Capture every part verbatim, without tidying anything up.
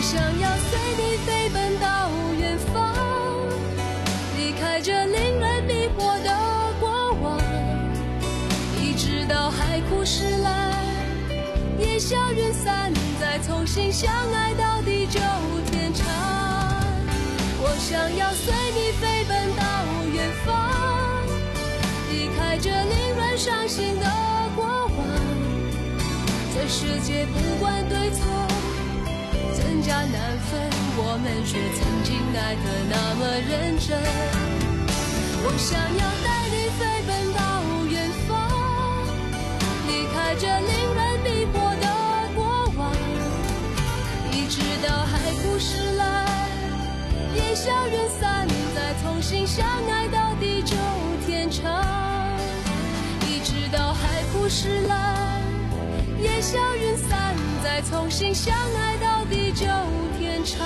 想要随你飞奔到远方，离开这令人迷惑的过往，一直到海枯石烂，烟消云散，再重新相爱到地久天长。我想要随你飞奔到远方，离开这令人伤心的过往。这世界不管对错，真假难分，我们却曾经爱得那么认真。我想要带你飞奔到远方，离开这令人迷惑的过往，一直到海枯石烂，烟消云散，再重新相爱到地久天长。一直到海枯石烂，烟消云散，再重新相爱到地久天长。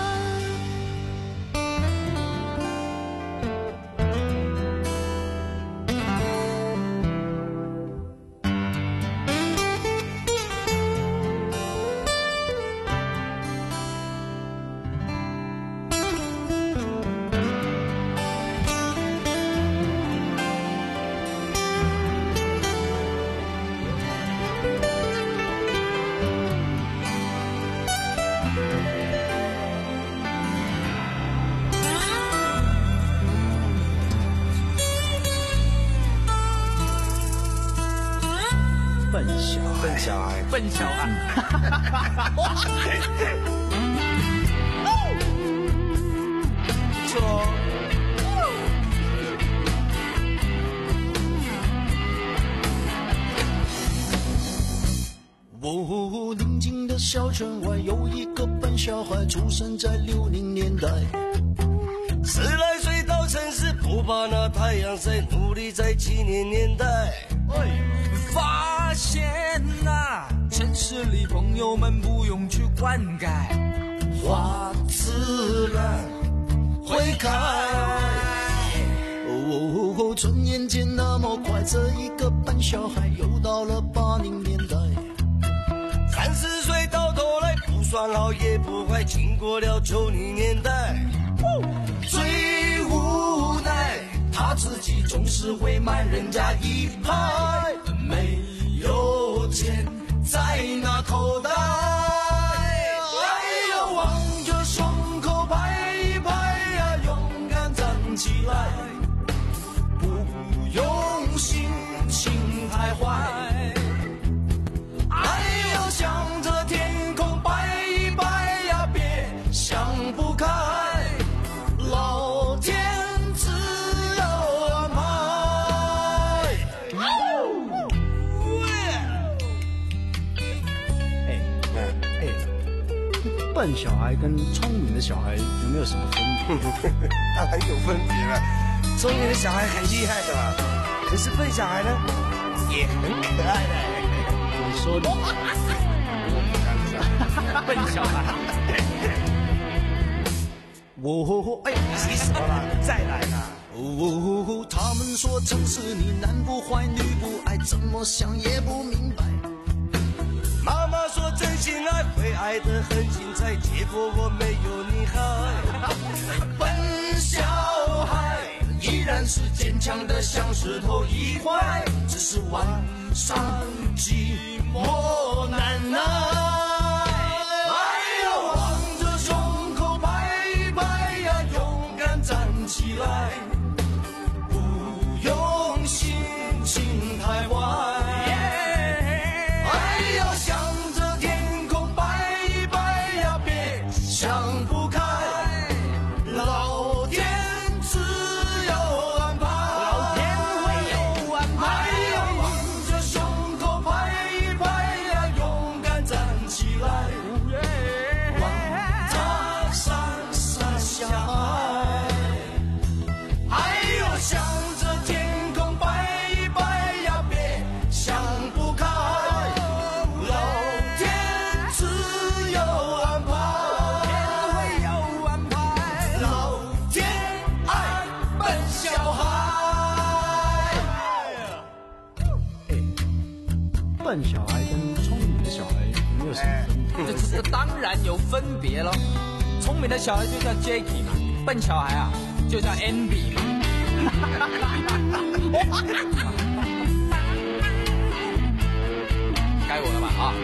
笨小孩， 笨小孩， 笨小孩。 不错哦。 哦，宁静的小村外有一个笨小孩，出生在六零年代。 十来岁到城市，不怕那太阳晒，努力在七零年代。 发现啊，城市里朋友们不用去灌溉， 花自然会开。哦，转眼间那么快，这一个笨小孩又到了八零年代。 三十岁到头来，不算好也不坏，经过了九零年代。 最无奈，他自己总是会慢人家一拍，没有钱在那口袋。哎呀，望着胸口拍一拍呀，勇敢站起来，不用心情太坏。哎呀，向着天空摆一摆呀，别想不开。老天自有安排。 哎哎，笨小孩跟聪明的小孩有没有什么分别？ 当然有分别了。聪明的小孩很厉害的嘛，可是笨小孩呢，也很可爱的。 你说的。笨小孩。 哦，哎， 急死我了，再来啦！ 哦，他们说城市里男不坏女不爱，怎么想也不明白。 妈妈说真心爱会爱得很精彩，结果我没有你好。 笨小孩依然是坚强的像石头一块，只是晚上寂寞难耐。起来，不用心情太坏。哎呀，向着天空摆一摆呀，别想不开。老天自有安排， 老天会有安排。 哎呀，望着胸口拍一拍呀，勇敢站起来，望他傻傻小孩。向着天空摆一摆呀，别想不开。老天自有安排， 老天会有安排。 老天爱笨小孩。 哎，笨小孩跟聪明的小孩没有什么分别。 这这这当然有分别了。聪明的小孩就叫 Jacky 嘛，笨小孩啊就叫 Andy 嘛。该我了吧啊！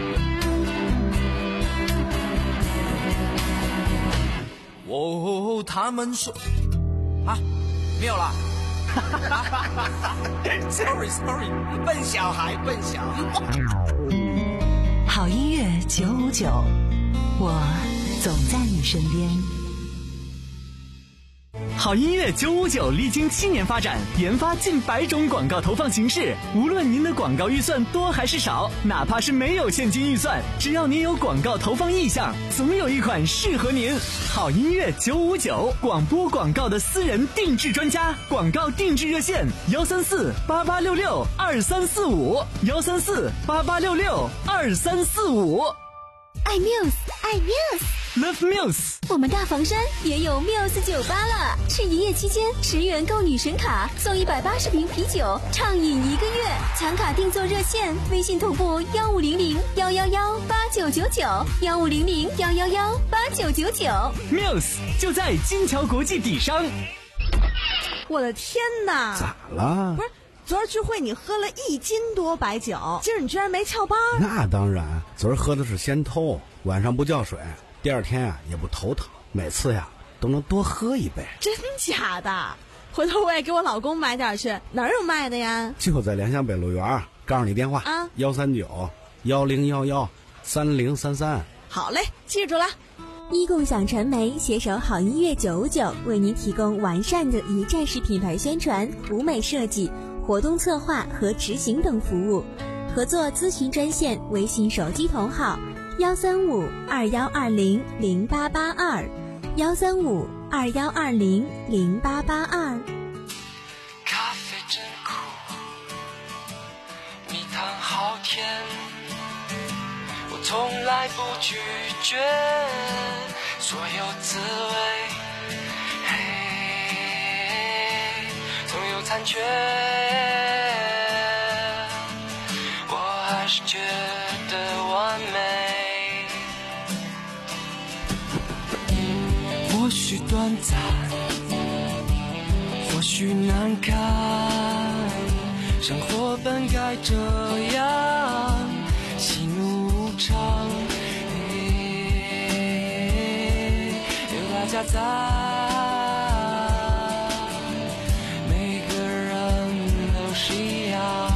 哦，他们说啊，没有了。Sorry Sorry， 笨小孩笨小孩。 好音乐九五九，我总在你身边。 好音乐九五九历经七年发展，研发近百种广告投放形式。无论您的广告预算多还是少，哪怕是没有现金预算，只要您有广告投放意向，总有一款适合您。好音乐九五九，广播广告的私人定制专家，广告定制热线：幺三四八八六六二三四五，幺三四八八六六二三四五。 爱 Muse， 爱 Muse。Love Muse， 我们大房山也有 Muse 酒吧了。是营业期间，十元购女神卡送一百八十瓶啤酒，畅饮一个月。抢卡订座热线：微信同步幺五零零幺幺幺八九九九，幺五零零幺幺幺八九九九。 Muse 就在金桥国际底商。 我的天哪！ 咋了？ 不是。昨儿聚会你喝了一斤多白酒，今儿你居然没翘班？ 那当然，昨儿喝的是仙偷，晚上不叫水，第二天啊也不头疼，每次呀都能多喝一杯。 真假的？回头我也给我老公买点去，哪儿有卖的呀？ 就在良乡北路园，告诉你电话啊，幺三九幺零幺幺三零三三。 好嘞，记住了。 一共享传媒携手好音乐九五九，为您提供完善的一站式品牌宣传、舞美设计、活动策划和执行等服务。合作咨询专线：微信手机同号幺三五二幺二零零八八二，幺三五二幺二零零八八二。 咖啡真苦，蜜糖好甜，我从来不拒绝所有滋味，嘿，总有残缺，我还是觉得完美。或许短暂，或许难堪，生活本该这样，喜怒无常，有大家在，每个人都是一样。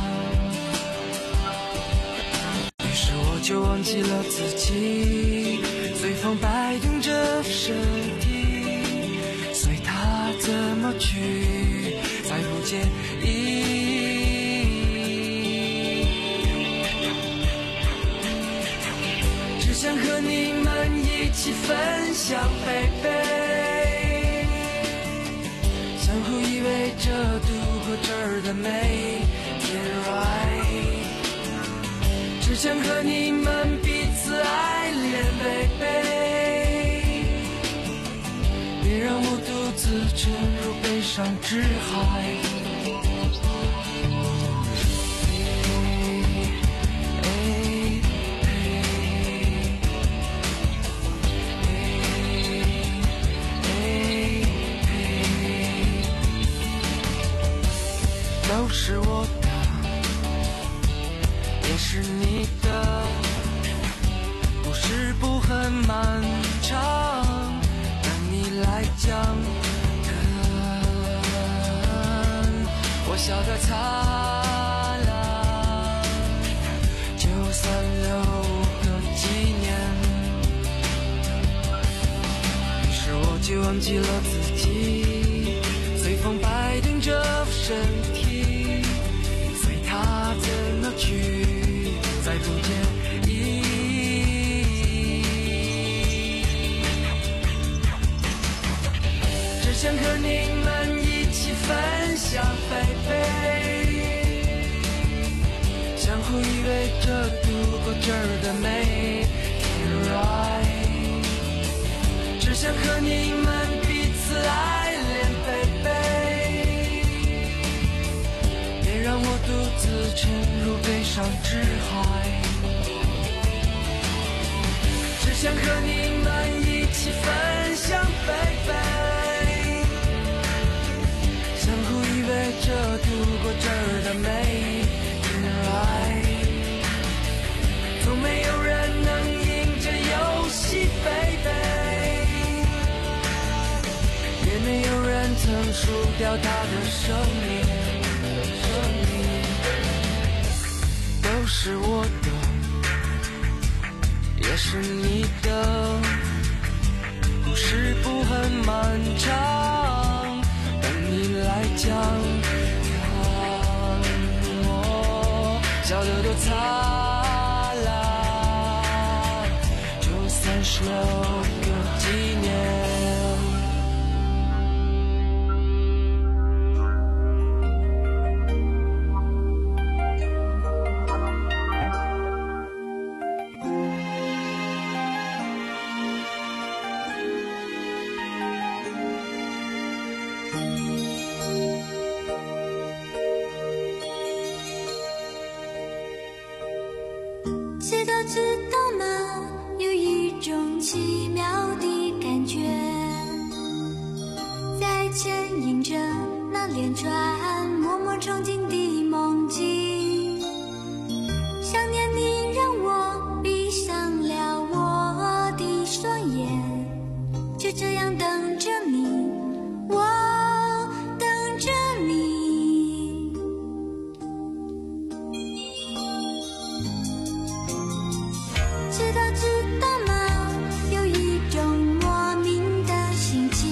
于是我就忘记了自己，随风摆动着身体，随它怎么去，再不介意。只想和你们一起分享贝贝，相互依偎着度过这儿的每天 right。 只想和你们彼此爱恋贝贝，别让我独自沉入悲伤之海。都是我的，也是你的，故事不很漫长，但你来讲，我笑得灿烂，就算留个纪念。于是我就忘记了自己，随风摆动着身体，他怎么去，再不介意。只想和你们一起分享贝贝，相互依偎着度过这儿的每天 right。 只想和你们彼此爱恋贝贝，别让我独自沉入悲伤之海。 只想和你们一起分享，baby，相互依偎着度过这儿的每一天来，从没有人能赢这游戏，baby，也没有人曾输掉他的生命，生命都是我的，也是你的，故事不很漫长，等你来讲，看我笑得多灿烂，就三十六个纪念。 知道知道吗？有一种奇妙的感觉，在牵引着那连串默默憧憬的梦境。想念你让我闭上了我的双眼，就这样等着你，我等着你。知道知道吗？有一种莫名的心情，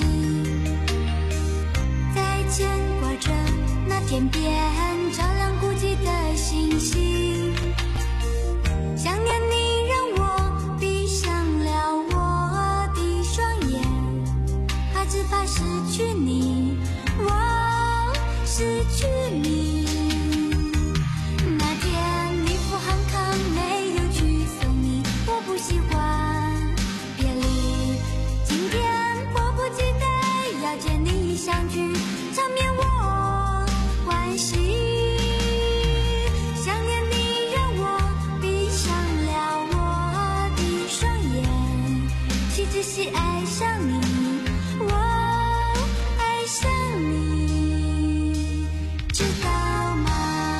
在牵挂着那天边照亮孤寂的星星。想念你让我闭上了我的双眼，怕只怕失去你，我失去你。那天你不航空没有去送你，我不喜欢别离，今天迫不及待要见你相聚，场面我欢喜。想念你让我闭上了我的双眼，其实是爱上你，我爱上你，知道吗？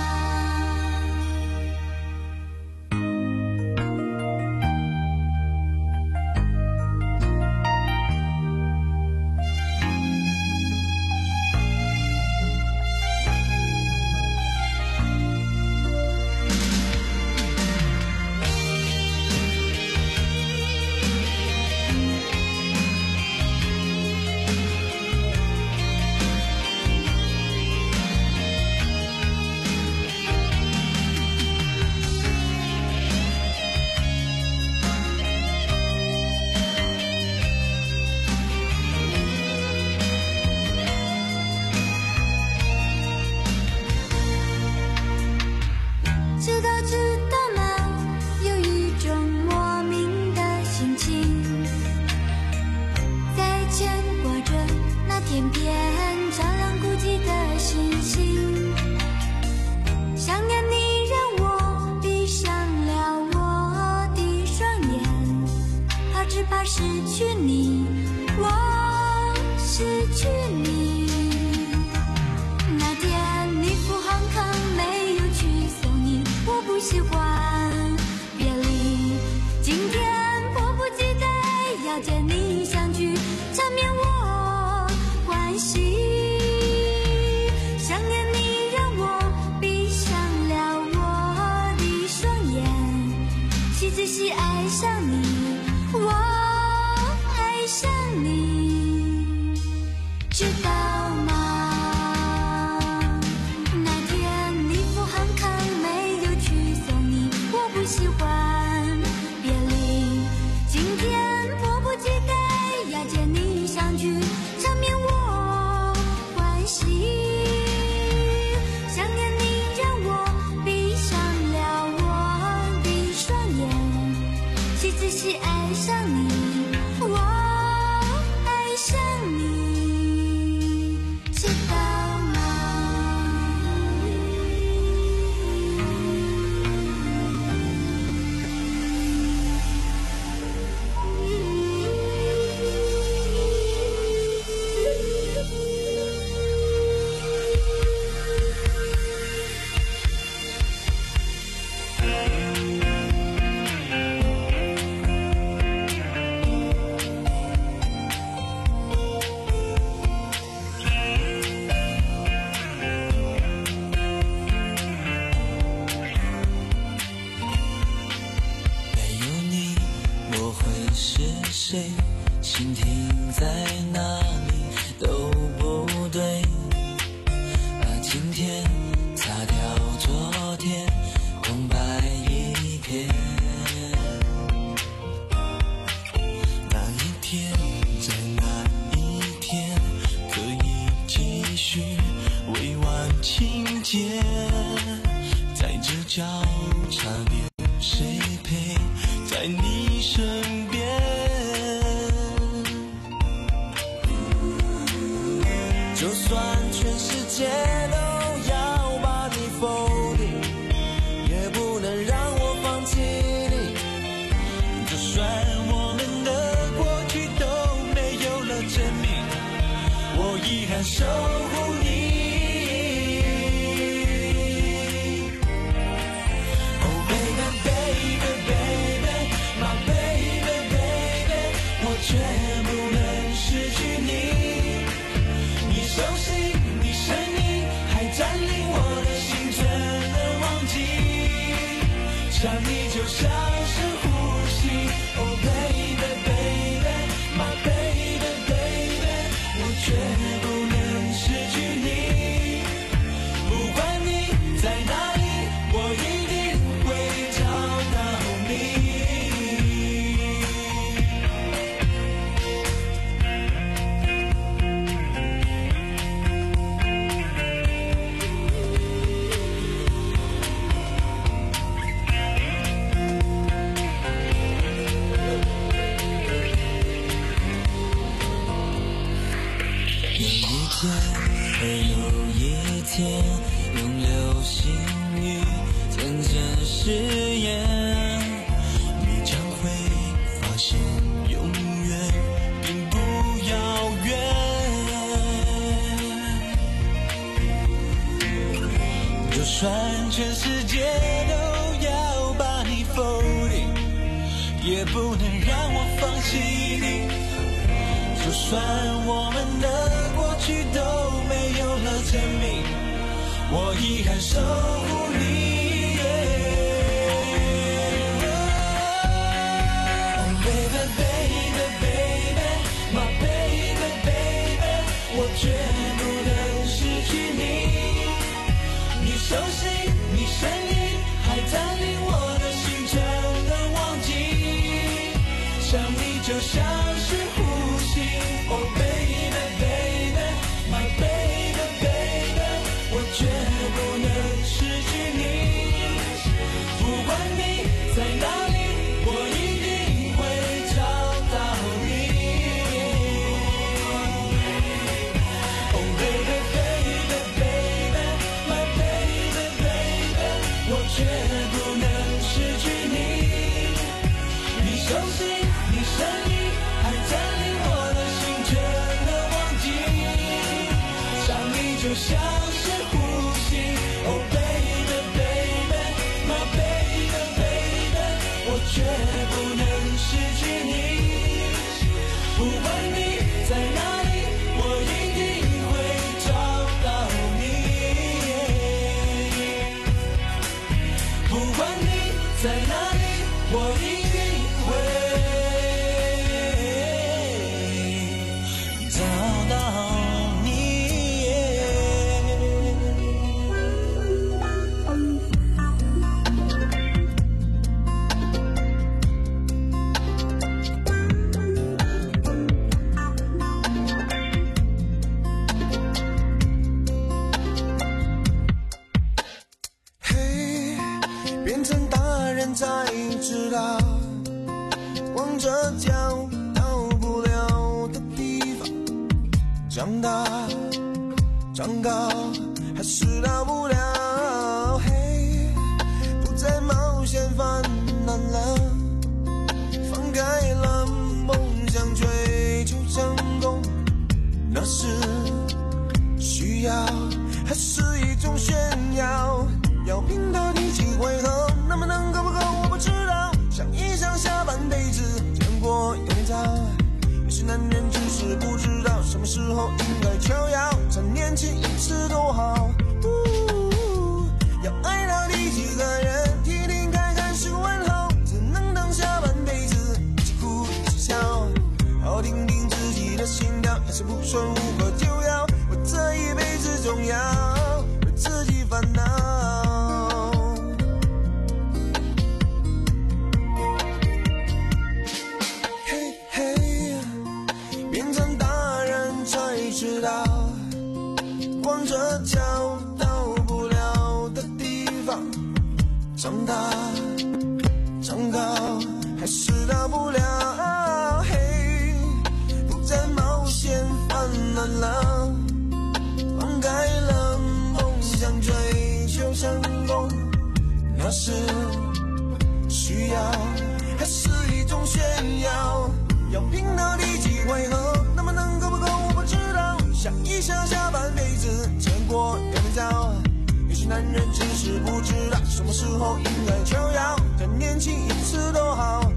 知道知道吗？有一种莫名的心情，在牵挂着那天边照亮孤寂的星星。想念你让我闭上了我的双眼，怕只怕失去你，我失去你。那天你不航空没有去送你，我不喜欢别离，今天迫不及待要见你相聚，场面我欢喜。想念你让我闭上了我的双眼，其实是爱上你，我爱上你，知道吗？那天你不航空没有去送你，我不喜欢别离，今天迫不及待要见你相聚，场面我欢喜。想念你让我闭上了我的双眼，其实是爱上你，我爱上你，知道吗？ 谁，心停在哪里都不对。把今天擦掉昨天，空白一片。那一天，在那一天，可以继续未完情节，在这交叉点，谁陪在你身边？就算全世界都要把你否定，也不能让我放弃你。就算我们的过去都没有了证明，我依然守护你。Oh baby baby baby my baby baby， 我绝不能失去你。你熟悉，你声音还占领我的心，怎能忘记？想你就像是呼吸。Oh baby baby my baby baby， 我绝不能失去你。不管你在哪里，我一定会找到你。有一天，会有一天，用流星雨见证誓言，你将会发现永远并不遥远。就算全世界都要把你否定，也不能让我放弃你。就算我们的过去都没有了证明，我依然守护你。Oh baby baby baby my baby baby， 我绝不能失去你。你熟悉，你声音还占领我的心，怎能忘记？想你就像是呼吸。Oh baby baby my baby baby， 我绝不能失去你。不管你在哪里，我一定会找到你。Oh baby baby baby my baby baby， 我绝不能失去你。你熟悉，你声音还占领我的心，却能忘记。想你就像是呼吸。Oh baby baby my baby baby， 我绝不能失去你。不管你在哪里，我一定会找到你。不管你在哪里，我一定会找到你。 嘿，变成大人才知道，光着脚到不了的地方，长大长高还是到不了。嘿，不再冒险犯难了，放开了梦想追求成功，那是需要还是一种炫耀？要拼到第几回合，能不能够不够我不知道。想一想下半辈子见过有点早，有些男人只是不知道什么时候应该求饶，趁年轻一次多好。呜想下半辈子见过也没早。有些男人只是不知道什么时候应该就要趁年轻一次都好。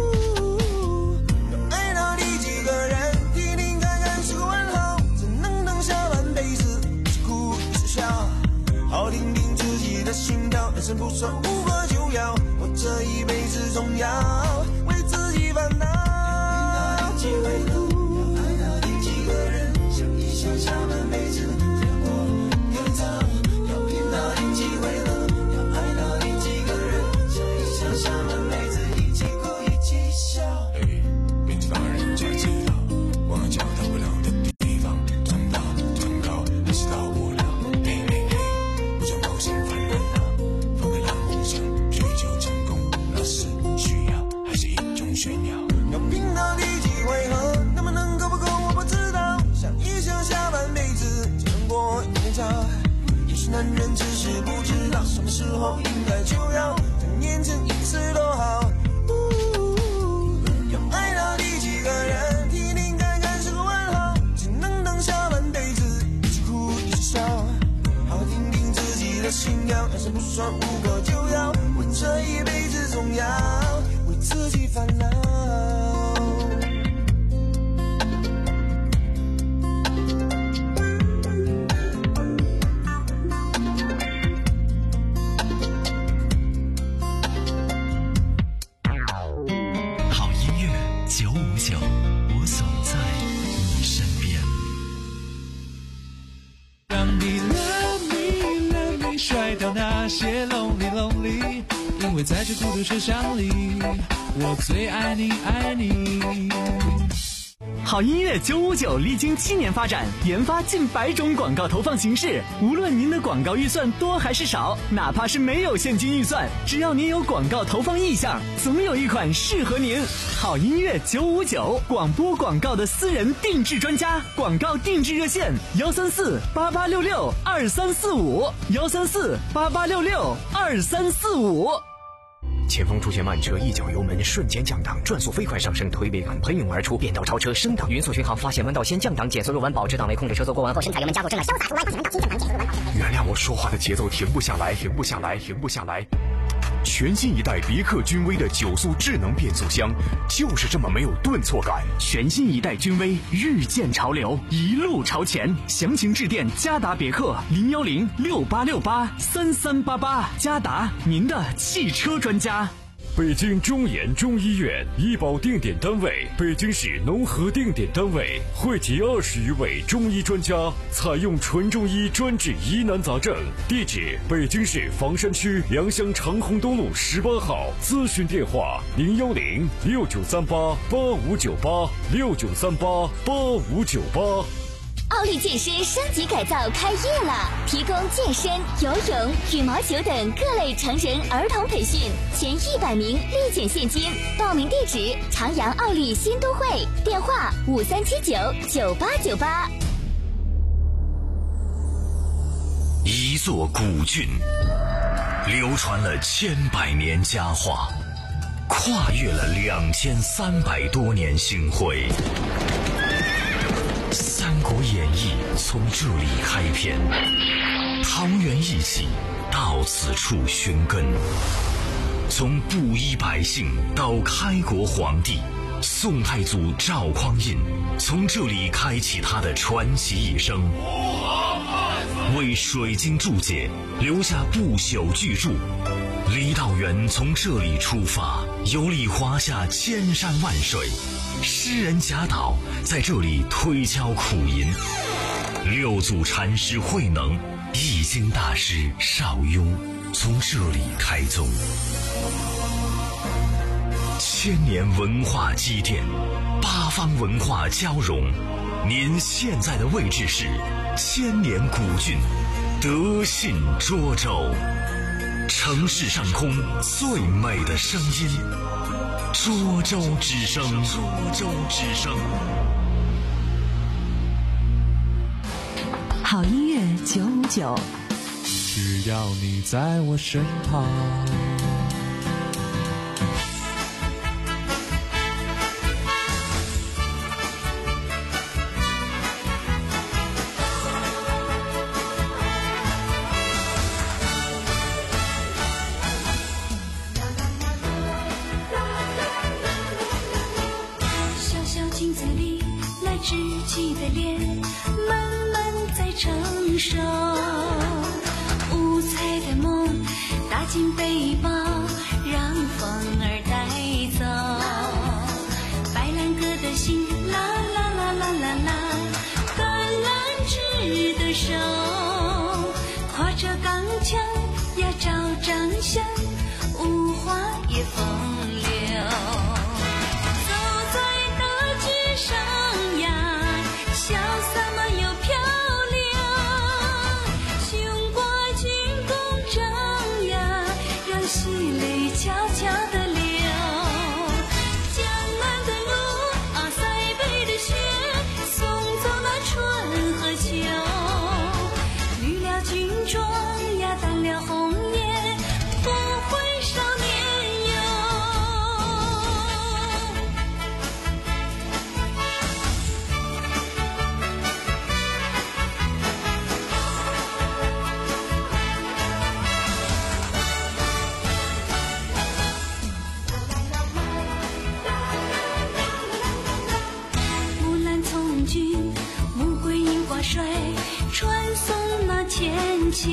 要爱到第几个人，听听看看是个问号。只能等下半辈子，一直哭一直笑，好听听自己的心跳。人生不算无可救药，我这一辈子总要为自己烦恼。要几回头，要爱到第几个人，想一想下半辈子见过也早。要拼到第几回合，要爱到第几个人，想一想下半辈子一起哭一起笑。 变成大人才知道，往脚到不了的地方，长大长高还是到不了。嘿嘿嘿，不想高兴烦人啊，放开了梦想，追求成功，那是需要还是一种炫耀？ 要拼到第几回合，能不能够不够我不知道。想一想下半辈子见过也早。有些男人只是不知道什么时候应该就要趁年轻一次都好。要爱到第几个人，听听看看是个问号。只能等下半辈子一起哭一起笑，好听听自己的心跳。人生不算无可救药，我这一辈子总要为自己烦恼。 九五九，我总在你身边。 让你 love me love me 甩掉那些 lonely lonely， 因为在这孤独车厢里，我最爱你爱你。 好音乐九五九历经七年发展，研发近百种广告投放形式。无论您的广告预算多还是少，哪怕是没有现金预算，只要您有广告投放意向，总有一款适合您。好音乐九五九，广播广告的私人定制专家，广告定制热线：幺三四八八六六二三四五，幺三四八八六六二三四五。 前方出现慢车，一脚油门瞬间降档，转速飞快上升，推背感喷涌而出，变道超车升档，匀速巡航，发现弯道先降档，减速入弯，保持档位，控制车速过弯后，深踩油门加速，正来潇洒出弯，发现弯道先降档，减速入弯。原谅我说话的节奏停不下来，停不下来，停不下来。全新一代别克君威的九速智能变速箱，就是这么没有顿挫感。 全新一代君威日渐潮流，一路朝前。详情致电嘉达别克零幺零六八六八三三八八，嘉达您的汽车专家。 北京中研中医院医保定点单位，北京市农合定点单位，汇集二十余位中医专家，采用纯中医专治疑难杂症。地址：北京市房山区良乡长虹东路十八号。咨询电话：零幺零六九三八八五九八六九三八八五九八。 奥利健身升级改造开业了，提供健身、游泳、羽毛球等各类成人儿童培训，前一百名立减现金。报名地址：长阳奥利新都会，电话五三七九九八九八。 一座古郡，流传了千百年佳话，跨越了两千三百多年星辉。《三国演义》从这里开篇，桃园义气到此处寻根。从布衣百姓到开国皇帝，宋太祖赵匡胤从这里开启他的传奇一生，为水晶注解，留下不朽巨著。李道元从这里出发，游历华夏千山万水。诗人贾岛在这里推敲苦吟，六祖禅师慧能、易经大师邵雍从这里开宗。千年文化积淀，八方文化交融。您现在的位置是千年古郡德信涿州，城市上空最美的声音。涿州之声，涿州之声。 好音乐九五九， 只要你在我身旁。 脸慢慢在成熟，五彩的梦打进背包，让风儿带走。白兰鸽的心，啦啦啦啦啦啦，橄榄枝的手，挎着钢枪呀照掌声，无花也风流。走在大街上呀，潇洒嘛又漂亮，胸挂军功章呀，让细泪悄悄地流。江南的路啊，塞北的雪，送走了春和秋。绿了军装呀，淡了红叶，不会少年游。木兰从军，穆桂英挂帅，传颂那千秋。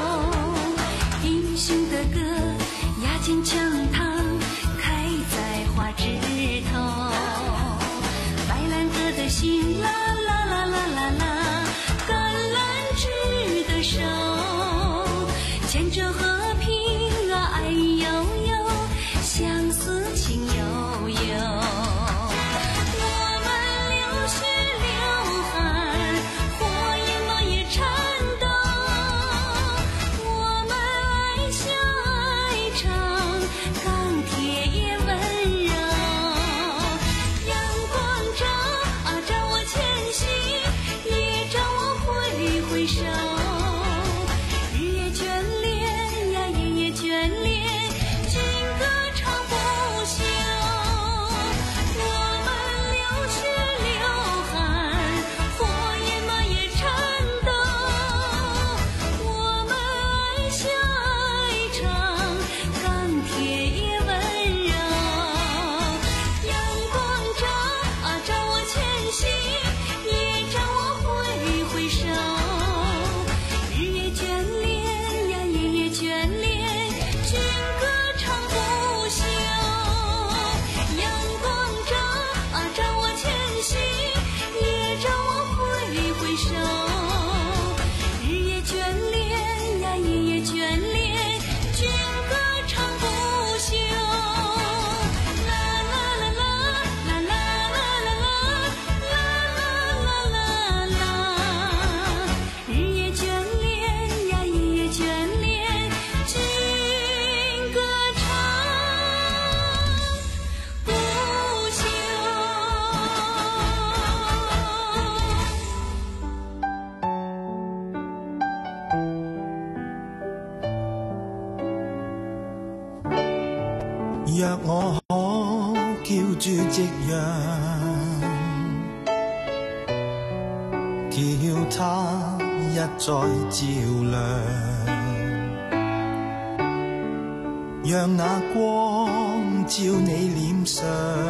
英雄的歌呀，坚强堂开在花枝头。白兰鸽的心，啦啦啦啦啦啦，橄榄枝的手，牵着和平啊，爱悠悠，相思情悠悠。我们流血流汗，火焰嘛也颤抖，我们爱笑爱唱，钢铁也温柔。阳光照啊照我前行，也照我挥挥手。日夜眷恋呀，夜夜眷恋，军歌唱不休。我们流血流汗，火焰嘛也颤抖，我们爱笑爱唱，钢铁也温柔。阳光照啊照我前行，也照我挥挥手。日夜眷恋呀，夜夜眷恋，军歌唱不休。阳光照啊照我前行，也照我挥挥手。日夜眷恋呀，夜夜眷恋，军歌唱不休。啦啦啦啦啦啦啦啦啦啦啦啦，日夜眷恋呀，夜夜眷恋，军歌唱不休。 若我可叫住夕陽，叫它一再照亮，讓那光照你臉上，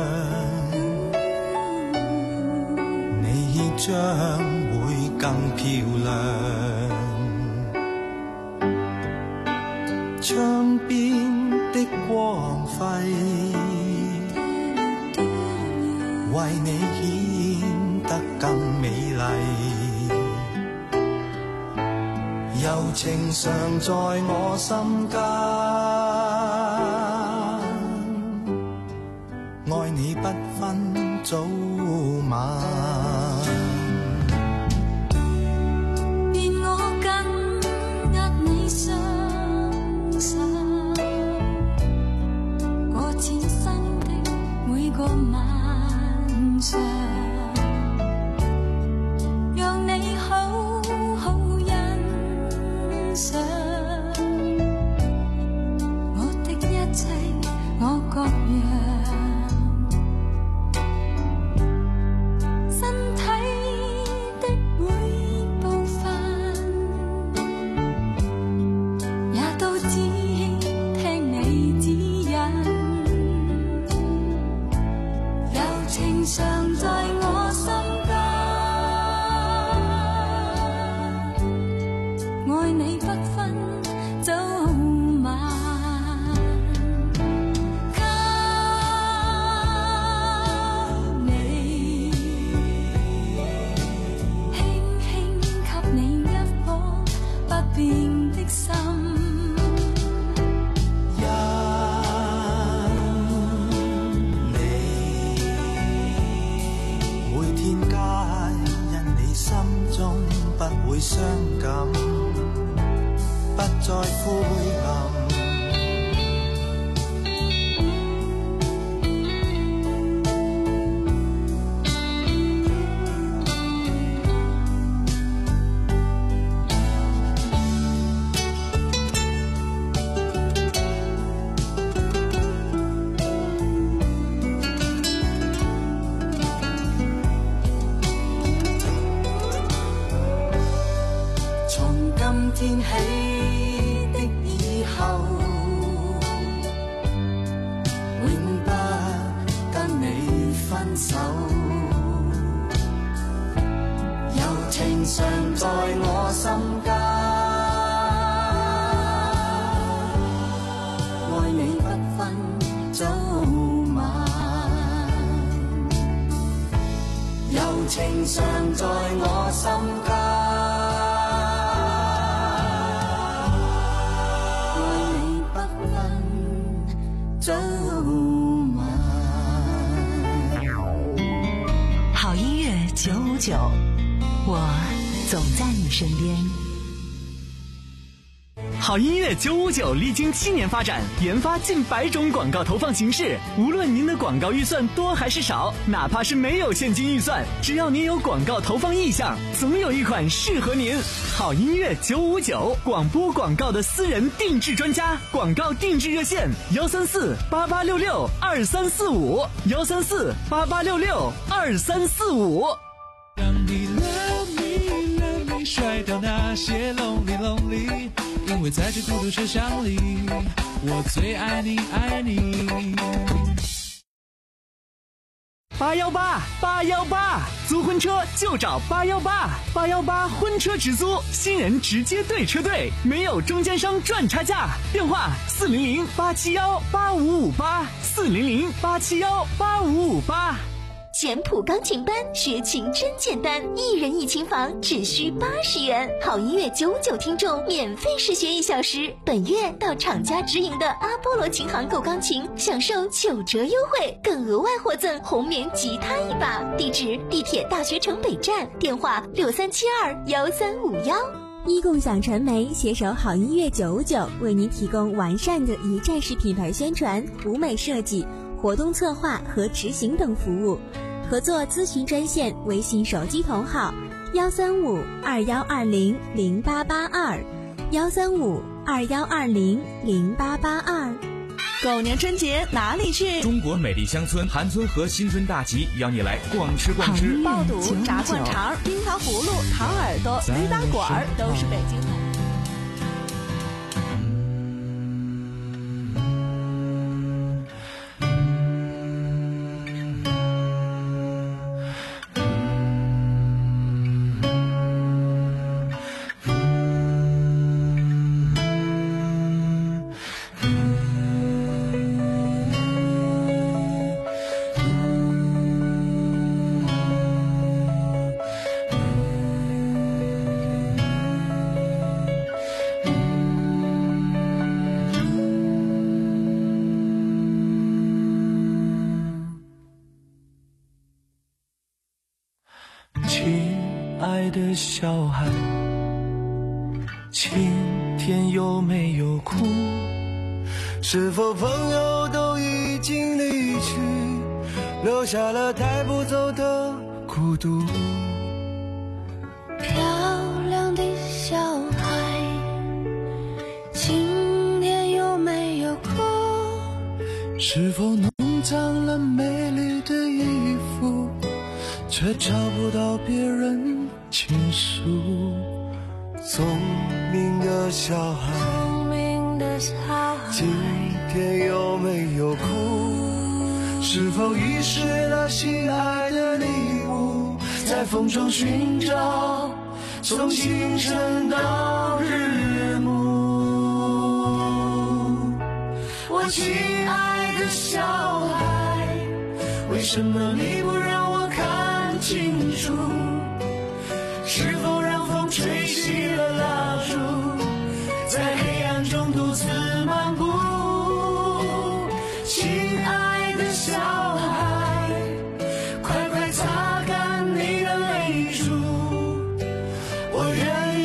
你將會更漂亮。窗邊的光輝，為你顯得更美麗。柔情常在我心間，愛你不分早晚。 願我緊握你雙手，過淺生的每個晚上，讓你好好欣賞我的一切，我各樣。身體的每部分，也都只聽你指引。柔情常在我心間。 會傷感，不再灰暗。 天起的以後，永不跟你分手，柔情常在我心間，愛你不分早晚，柔情常在我心間。 好音乐九五九，我总在你身边。 好音乐九五九历经七年发展，研发近百种广告投放形式。无论您的广告预算多还是少，哪怕是没有现金预算，只要您有广告投放意向，总有一款适合您。好音乐九五九，广播广告的私人定制专家，广告定制热线：幺三四八八六六二三四五，幺三四八八六六二三四五。 让你 love me love me 甩掉那些 lonely lonely， 因为在这孤独车厢里，我最爱你爱你。 八幺八八幺八，租婚车就找八幺八，八幺八婚车直租，新人直接对车队，没有中间商赚差价。电话四零零八七幺八五五八，四零零八七幺八五五八。 简谱钢琴班，学琴真简单，一人一琴房只需八十元。好音乐九五九听众免费试学一小时，本月到厂家直营的阿波罗琴行购钢琴，享受九折优惠，更额外获赠红棉吉他一把。地址：地铁大学城北站，电话六三七二幺三五幺。 一共享传媒携手好音乐九五九，为您提供完善的一站式品牌宣传、舞美设计、活动策划和执行等服务。合作咨询专线：微信手机同号幺三五二幺二零零八八二，幺三五二幺二零零八八二。 狗年春节哪里去？ 中国美丽乡村韩村和新春大集邀你来逛吃逛吃， 爆肚、炸灌肠、樱桃葫芦、糖耳朵、雷打管都是北京的。 亲爱的小孩，今天有没有哭？是否朋友都已经离去，留下了带不走的孤独？ 漂亮的小孩，今天有没有哭？ 是否弄脏了美丽的衣服，却找不到别人倾诉？聪明的小孩， 聪明的小孩， 今天有没有哭？是否遗失了心爱的礼物，在风中寻找，从清晨到日暮？我亲爱的小孩，为什么你不让我看清楚？是否让风吹熄了蜡烛，在黑暗中独自漫步？亲爱的小孩，快快擦干你的泪珠，我愿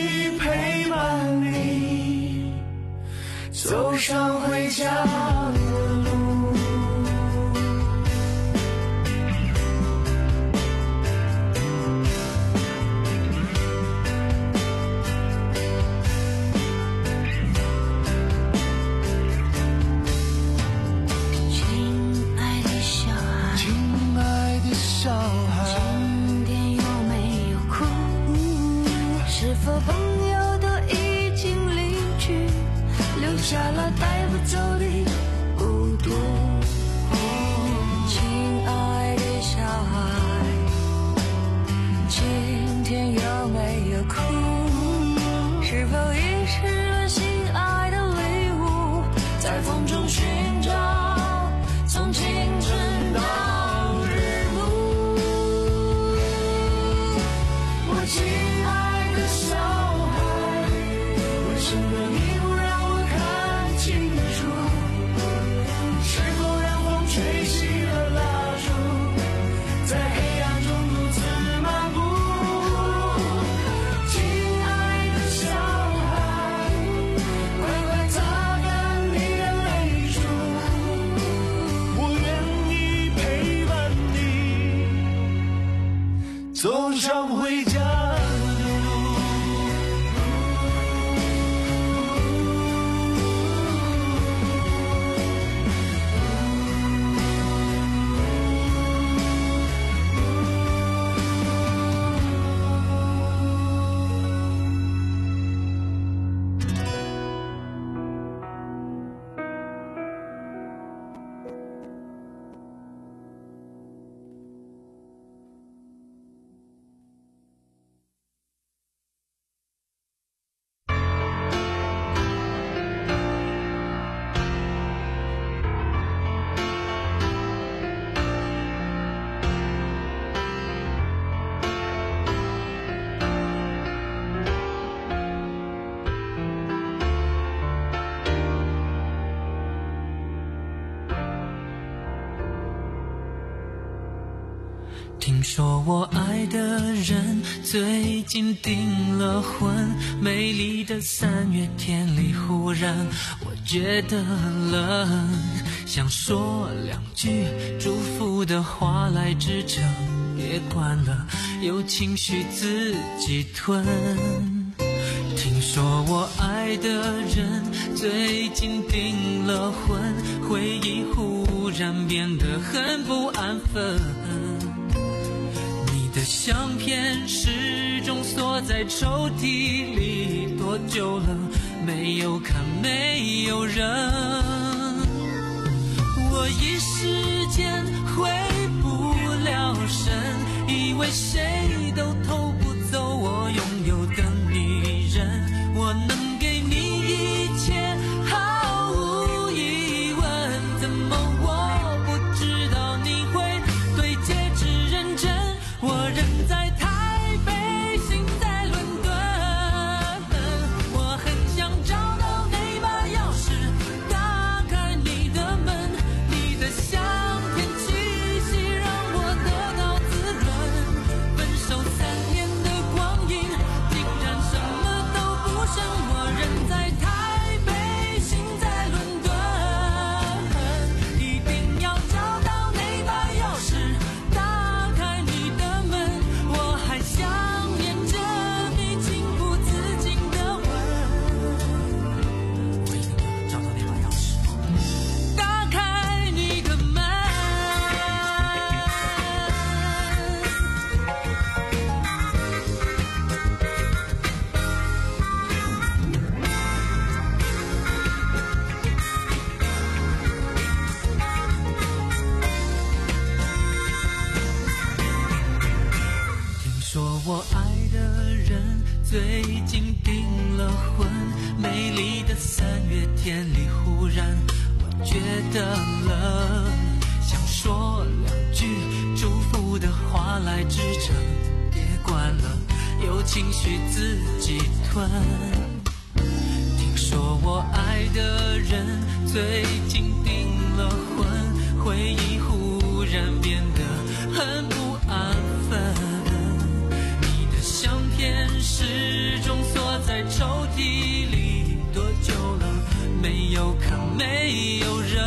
听说我爱的人最近订了婚，美丽的三月天里忽然我觉得冷，想说两句祝福的话来支撑，别管了，有情绪自己吞。听说我爱的人最近订了婚，回忆忽然变得很不安分，你的相片始终锁在抽屉里，多久了没有看没有人，我一时间回不了神，以为谁都偷不走我拥有的女人，我能给你一切毫无疑问，怎么我不知道你会对戒指认真，我人在台北心在伦敦，我很想找到那把钥匙打开你的门，你的香甜气息让我得到滋润，分手三年的光阴竟然什么都不剩，我人在台北心在伦敦，一定要找到那把钥匙打开你的门，我还想念着你情不自禁的吻，我一定要找到那把钥匙打开你的门。听说我爱的人最近订了婚，美丽的三月天里忽然我觉得冷，想说两句祝福的话来支撑，别管了，有情绪自己吞。听说我爱的人最近订了婚，回忆忽然变得很不安分，你的相片始终锁在抽屉里，多久了没有看没有人，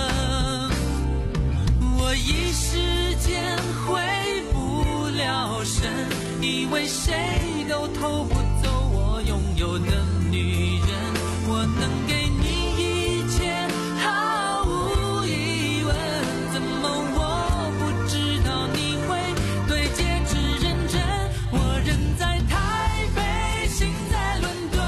我一时间回不了神，以为谁都偷不走我拥有的女人，我能给你一切毫无疑问，怎么我不知道你会对戒指认真，我人在台北心在伦敦，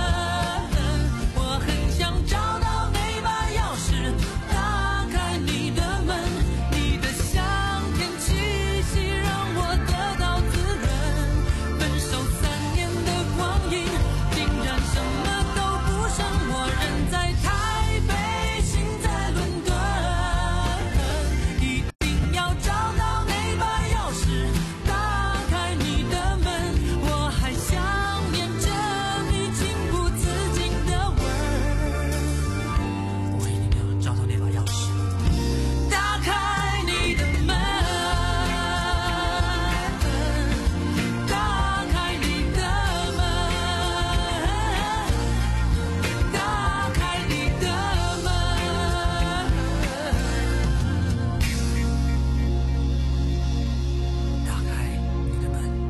我很想找到那把钥匙打开你的门，你的香甜气息让我得到滋润，分手三年的光阴竟然什么都不剩，我人在台北心在伦敦，一定要找到那把钥匙打开你的门，我还想念着你情不自禁的吻，我一定要找到那把钥匙打开你的门，打开你的门，打开你的门，打开你的门。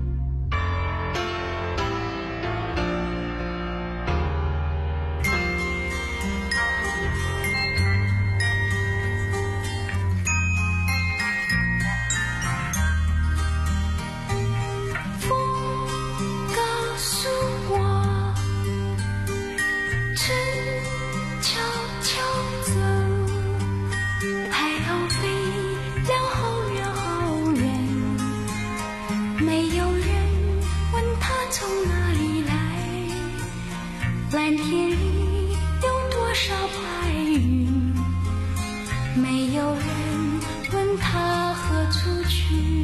风告诉我，春悄悄走，海鸥飞了好远好远，没有人问它从哪里来，蓝天里有多少白云，没有人问它何处去。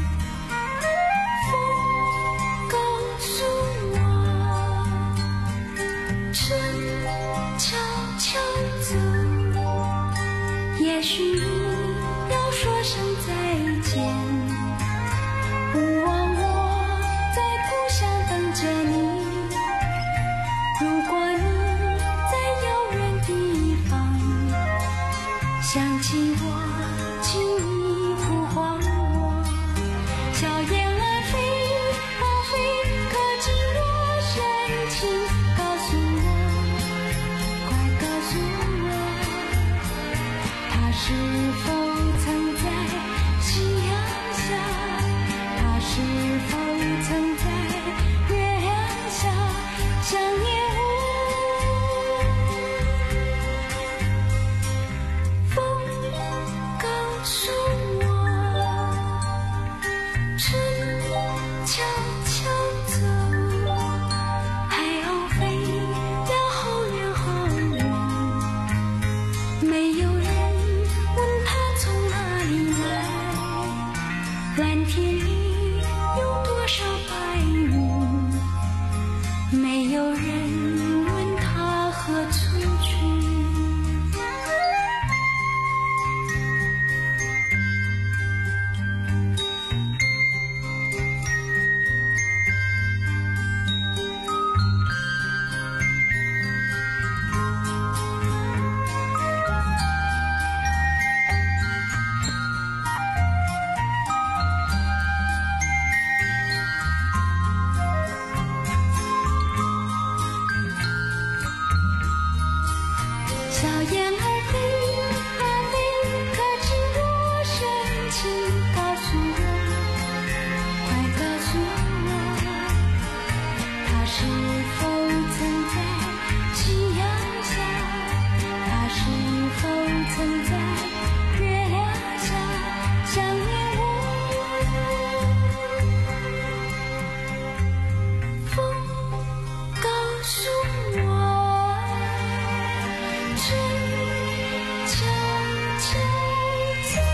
告诉我，春悄悄走，也许你要说声再见。 请你呼唤我。小燕儿飞啊飞，可知我深情？告诉我，快告诉我，他是否曾在夕阳下？他是否曾在月亮下想念我？风告诉我，春悄悄走，海鸥飞了好远好远，没有人问他从哪里来。蓝天里有多少白云，没有人问他何处去。小燕儿飞啊飞，可知我深情？告诉我，快告诉我，他是否曾在夕阳下？他是否曾在月亮下想念我？风告诉我，春悄悄走。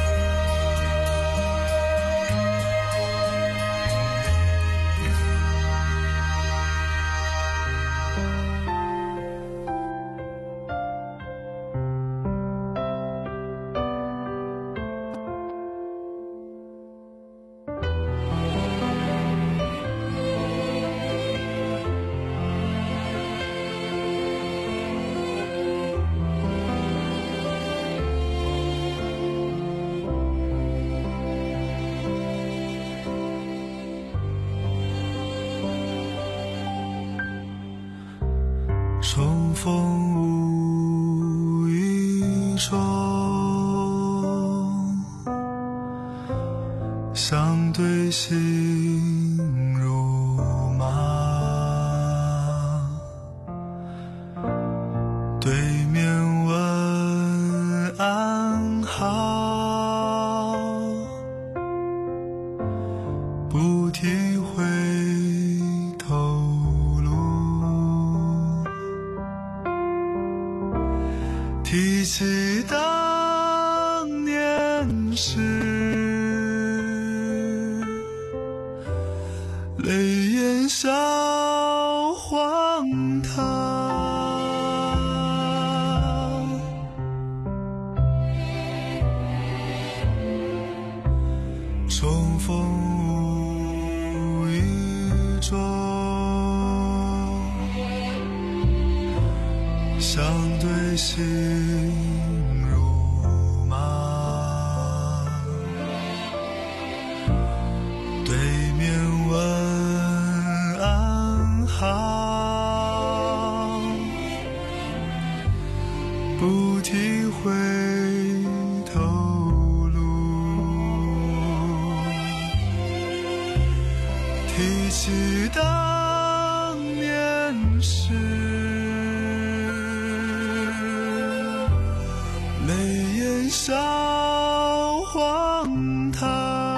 重逢无意中，相对心如麻，对面问安好，不体会头提起当年事，泪眼笑荒唐。重逢无意中，相对心如麻，对面问安好，不体会头颅，提起当年事，泪眼笑荒唐。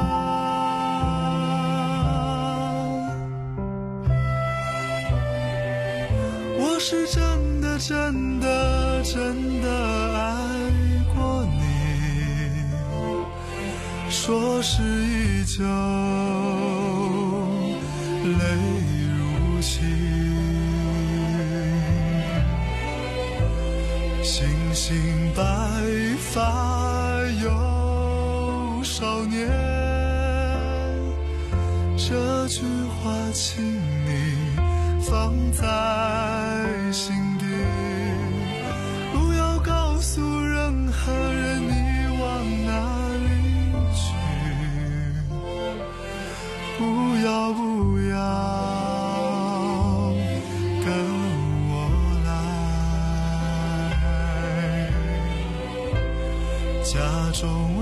我是真的真的真的爱过你，说是依旧，泪如倾。星星白发有少年，这句话请你放在心底，不要告诉任何人你忘要不要？